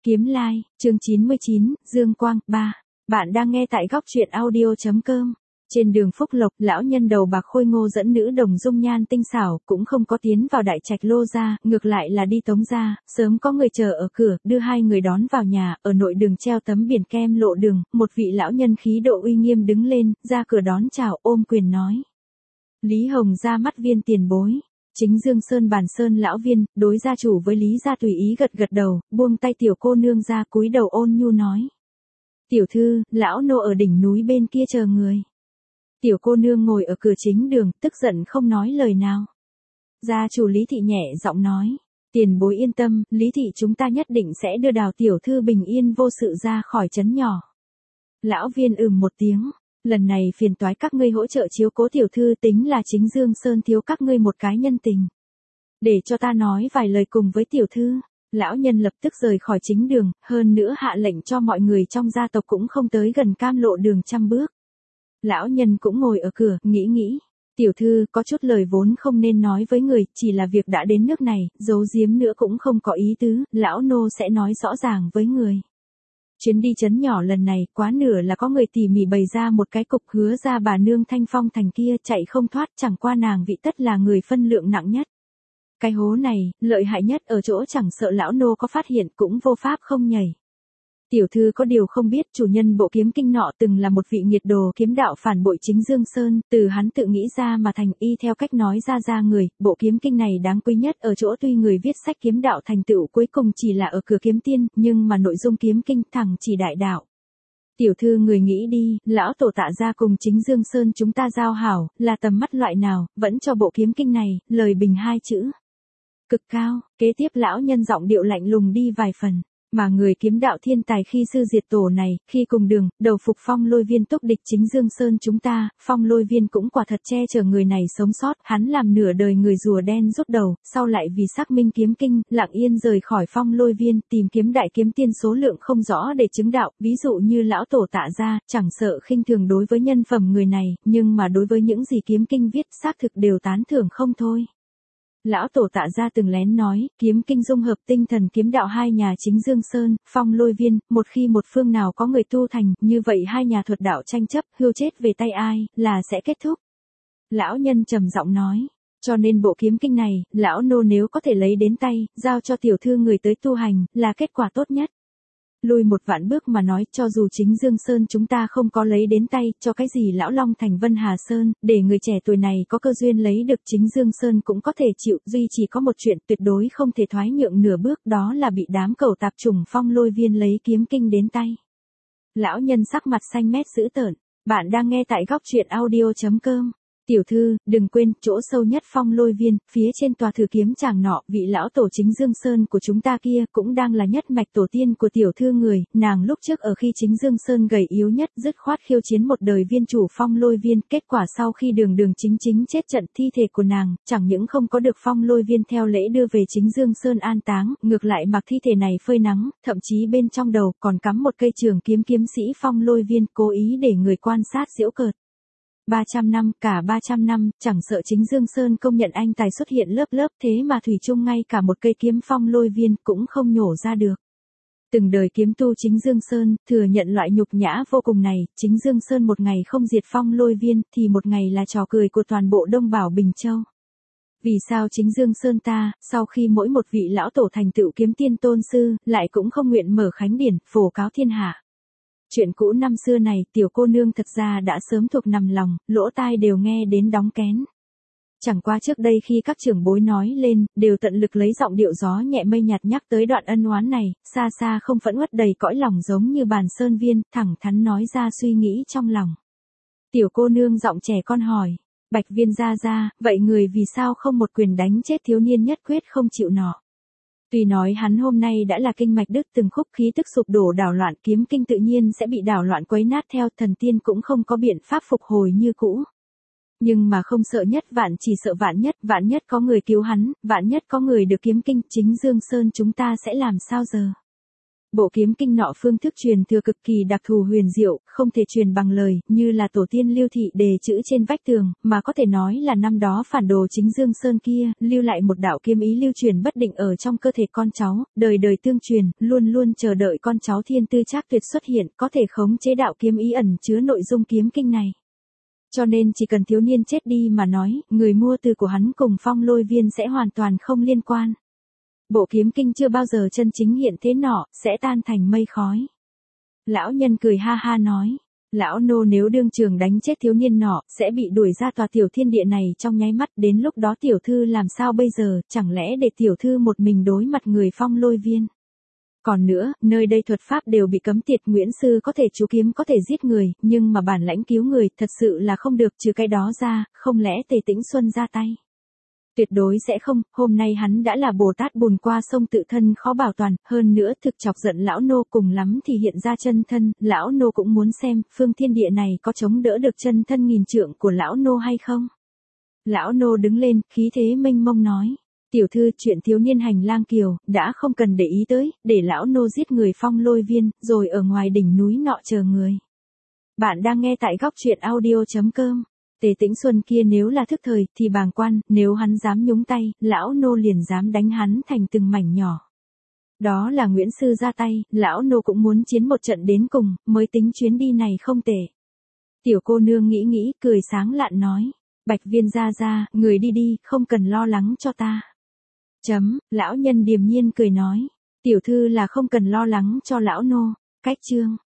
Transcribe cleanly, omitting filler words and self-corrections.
Kiếm Lai, chương 99, Dương Quang, 3. Bạn đang nghe tại góc truyện audio.com. Trên đường Phúc Lộc, lão nhân đầu bạc khôi ngô dẫn nữ đồng dung nhan tinh xảo, cũng không có tiến vào đại trạch Lô gia, ngược lại là đi Tống gia, sớm có người chờ ở cửa, đưa hai người đón vào nhà, ở nội đường treo tấm biển kem lộ đường, một vị lão nhân khí độ uy nghiêm đứng lên, ra cửa đón chào, ôm quyền nói. Lý Hồng ra mắt viên tiền bối. Chính Dương Sơn Bàn Sơn lão viên, đối gia chủ với Lý gia tùy ý gật gật đầu, buông tay tiểu cô nương ra cúi đầu ôn nhu nói. Tiểu thư, lão nô ở đỉnh núi bên kia chờ người. Tiểu cô nương ngồi ở cửa chính đường, tức giận không nói lời nào. Gia chủ Lý thị nhẹ giọng nói. Tiền bối yên tâm, Lý thị chúng ta nhất định sẽ đưa Đào tiểu thư bình yên vô sự ra khỏi trấn nhỏ. Lão viên một tiếng. Lần này phiền toái các ngươi hỗ trợ chiếu cố tiểu thư, tính là chính Dương Sơn thiếu các ngươi một cái nhân tình. Để cho ta nói vài lời cùng với tiểu thư. Lão nhân lập tức rời khỏi chính đường, hơn nữa hạ lệnh cho mọi người trong gia tộc cũng không tới gần cam lộ đường 100 bước. Lão nhân cũng ngồi ở cửa, nghĩ. Tiểu thư có chút lời vốn không nên nói với người, chỉ là việc đã đến nước này, giấu giếm nữa cũng không có ý tứ, lão nô sẽ nói rõ ràng với người. Chuyến đi trấn nhỏ lần này, quá nửa là có người tỉ mỉ bày ra một cái cục, hứa ra bà nương Thanh Phong thành kia chạy không thoát, chẳng qua nàng vị tất là người phân lượng nặng nhất. Cái hố này, lợi hại nhất ở chỗ chẳng sợ lão nô có phát hiện cũng vô pháp không nhảy. Tiểu thư có điều không biết, chủ nhân bộ kiếm kinh nọ từng là một vị nghiệt đồ kiếm đạo phản bội chính Dương Sơn, từ hắn tự nghĩ ra mà thành, y theo cách nói ra người, bộ kiếm kinh này đáng quý nhất ở chỗ tuy người viết sách kiếm đạo thành tựu cuối cùng chỉ là ở cửa kiếm tiên, nhưng mà nội dung kiếm kinh thẳng chỉ đại đạo. Tiểu thư người nghĩ đi, lão tổ Tạ gia cùng chính Dương Sơn chúng ta giao hảo, là tầm mắt loại nào, vẫn cho bộ kiếm kinh này, lời bình 2 chữ. Cực cao, kế tiếp lão nhân giọng điệu lạnh lùng đi vài phần. Mà người kiếm đạo thiên tài khi sư diệt tổ này, khi cùng đường, đầu phục Phong Lôi Viên túc địch chính Dương Sơn chúng ta, Phong Lôi Viên cũng quả thật che chở người này sống sót, hắn làm nửa đời người rùa đen rút đầu, sau lại vì xác minh kiếm kinh, lặng yên rời khỏi Phong Lôi Viên, tìm kiếm đại kiếm tiên số lượng không rõ để chứng đạo, ví dụ như lão tổ Tạ gia, chẳng sợ khinh thường đối với nhân phẩm người này, nhưng mà đối với những gì kiếm kinh viết, xác thực đều tán thưởng không thôi. Lão tổ Tạ gia từng lén nói, kiếm kinh dung hợp tinh thần kiếm đạo hai nhà chính Dương Sơn, Phong Lôi Viên, một khi một phương nào có người tu thành, như vậy hai nhà thuật đạo tranh chấp, hưu chết về tay ai, là sẽ kết thúc. Lão nhân trầm giọng nói, cho nên bộ kiếm kinh này, lão nô nếu có thể lấy đến tay, giao cho tiểu thư người tới tu hành, là kết quả tốt nhất. Lùi một vạn bước mà nói, cho dù chính Dương Sơn chúng ta không có lấy đến tay, cho cái gì lão Long thành Vân Hà Sơn, để người trẻ tuổi này có cơ duyên lấy được chính Dương Sơn cũng có thể chịu, duy chỉ có một chuyện tuyệt đối không thể thoái nhượng nửa bước, đó là bị đám cẩu tạp chủng Phong Lôi Viên lấy kiếm kinh đến tay. Lão nhân sắc mặt xanh mét dữ tợn, bạn đang nghe tại góc truyện audio.com. Tiểu thư, đừng quên, chỗ sâu nhất Phong Lôi Viên, phía trên tòa thử kiếm tràng nọ, vị lão tổ chính Dương Sơn của chúng ta kia, cũng đang là nhất mạch tổ tiên của tiểu thư người, nàng lúc trước ở khi chính Dương Sơn gầy yếu nhất, dứt khoát khiêu chiến một đời viên chủ Phong Lôi Viên, kết quả sau khi đường chính chết trận, thi thể của nàng, chẳng những không có được Phong Lôi Viên theo lễ đưa về chính Dương Sơn an táng, ngược lại mặc thi thể này phơi nắng, thậm chí bên trong đầu còn cắm một cây trường kiếm kiếm sĩ Phong Lôi Viên, cố ý để người quan sát giễu cợt. 300 năm, cả 300 năm, chẳng sợ chính Dương Sơn công nhận anh tài xuất hiện lớp thế mà thủy chung ngay cả một cây kiếm Phong Lôi Viên cũng không nhổ ra được. Từng đời kiếm tu chính Dương Sơn, thừa nhận loại nhục nhã vô cùng này, chính Dương Sơn một ngày không diệt Phong Lôi Viên, thì một ngày là trò cười của toàn bộ Đông Bảo Bình Châu. Vì sao chính Dương Sơn ta, sau khi mỗi một vị lão tổ thành tựu kiếm tiên tôn sư, lại cũng không nguyện mở khánh điển, phổ cáo thiên hạ. Chuyện cũ năm xưa này, tiểu cô nương thật ra đã sớm thuộc nằm lòng, lỗ tai đều nghe đến đóng kén. Chẳng qua trước đây khi các trưởng bối nói lên, đều tận lực lấy giọng điệu gió nhẹ mây nhạt nhắc tới đoạn ân oán này, xa xa không phẫn uất đầy cõi lòng giống như Bàn Sơn Viên, thẳng thắn nói ra suy nghĩ trong lòng. Tiểu cô nương giọng trẻ con hỏi, Bạch Viên gia, vậy người vì sao không một quyền đánh chết thiếu niên nhất quyết không chịu nọ? Tuy nói hắn hôm nay đã là kinh mạch đứt từng khúc, khí tức sụp đổ đảo loạn, kiếm kinh tự nhiên sẽ bị đảo loạn quấy nát theo, thần tiên cũng không có biện pháp phục hồi như cũ. Nhưng mà không sợ nhất vạn, chỉ sợ vạn nhất có người cứu hắn, vạn nhất có người được kiếm kinh, chính Dương Sơn chúng ta sẽ làm sao giờ? Bộ kiếm kinh nọ phương thức truyền thừa cực kỳ đặc thù huyền diệu, không thể truyền bằng lời, như là tổ tiên lưu thị đề chữ trên vách tường, mà có thể nói là năm đó phản đồ chính Dương Sơn kia, lưu lại một đạo kiếm ý lưu truyền bất định ở trong cơ thể con cháu, đời đời tương truyền, luôn luôn chờ đợi con cháu thiên tư trác tuyệt xuất hiện, có thể khống chế đạo kiếm ý ẩn chứa nội dung kiếm kinh này. Cho nên chỉ cần thiếu niên chết đi mà nói, người mua từ của hắn cùng Phong Lôi Viên sẽ hoàn toàn không liên quan. Bộ kiếm kinh chưa bao giờ chân chính hiện thế nọ, sẽ tan thành mây khói. Lão nhân cười ha ha nói, lão nô nếu đương trường đánh chết thiếu niên nọ, sẽ bị đuổi ra tòa tiểu thiên địa này trong nháy mắt, đến lúc đó tiểu thư làm sao bây giờ, chẳng lẽ để tiểu thư một mình đối mặt người Phong Lôi Viên. Còn nữa, nơi đây thuật pháp đều bị cấm tiệt, Nguyễn sư có thể chú kiếm có thể giết người, nhưng mà bản lãnh cứu người thật sự là không được, trừ cái đó ra, không lẽ Tề Tĩnh Xuân ra tay. Tuyệt đối sẽ không, hôm nay hắn đã là Bồ Tát bùn qua sông tự thân khó bảo toàn, hơn nữa thực chọc giận lão nô, cùng lắm thì hiện ra chân thân, lão nô cũng muốn xem, phương thiên địa này có chống đỡ được chân thân nghìn trượng của lão nô hay không. Lão nô đứng lên, khí thế mênh mông nói, tiểu thư chuyện thiếu niên hành lang kiều, đã không cần để ý tới, để lão nô giết người Phong Lôi Viên, rồi ở ngoài đỉnh núi nọ chờ người. Bạn đang nghe tại góc truyện audio.com. Tề Tĩnh Xuân kia nếu là thức thời, thì bàng quan, nếu hắn dám nhúng tay, lão nô liền dám đánh hắn thành từng mảnh nhỏ. Đó là Nguyễn sư ra tay, lão nô cũng muốn chiến một trận đến cùng, mới tính chuyến đi này không tệ. Tiểu cô nương nghĩ, cười sáng lạn nói, Bạch Viên ra, người đi đi, không cần lo lắng cho ta. Lão nhân điềm nhiên cười nói, tiểu thư là không cần lo lắng cho lão nô. Cách chương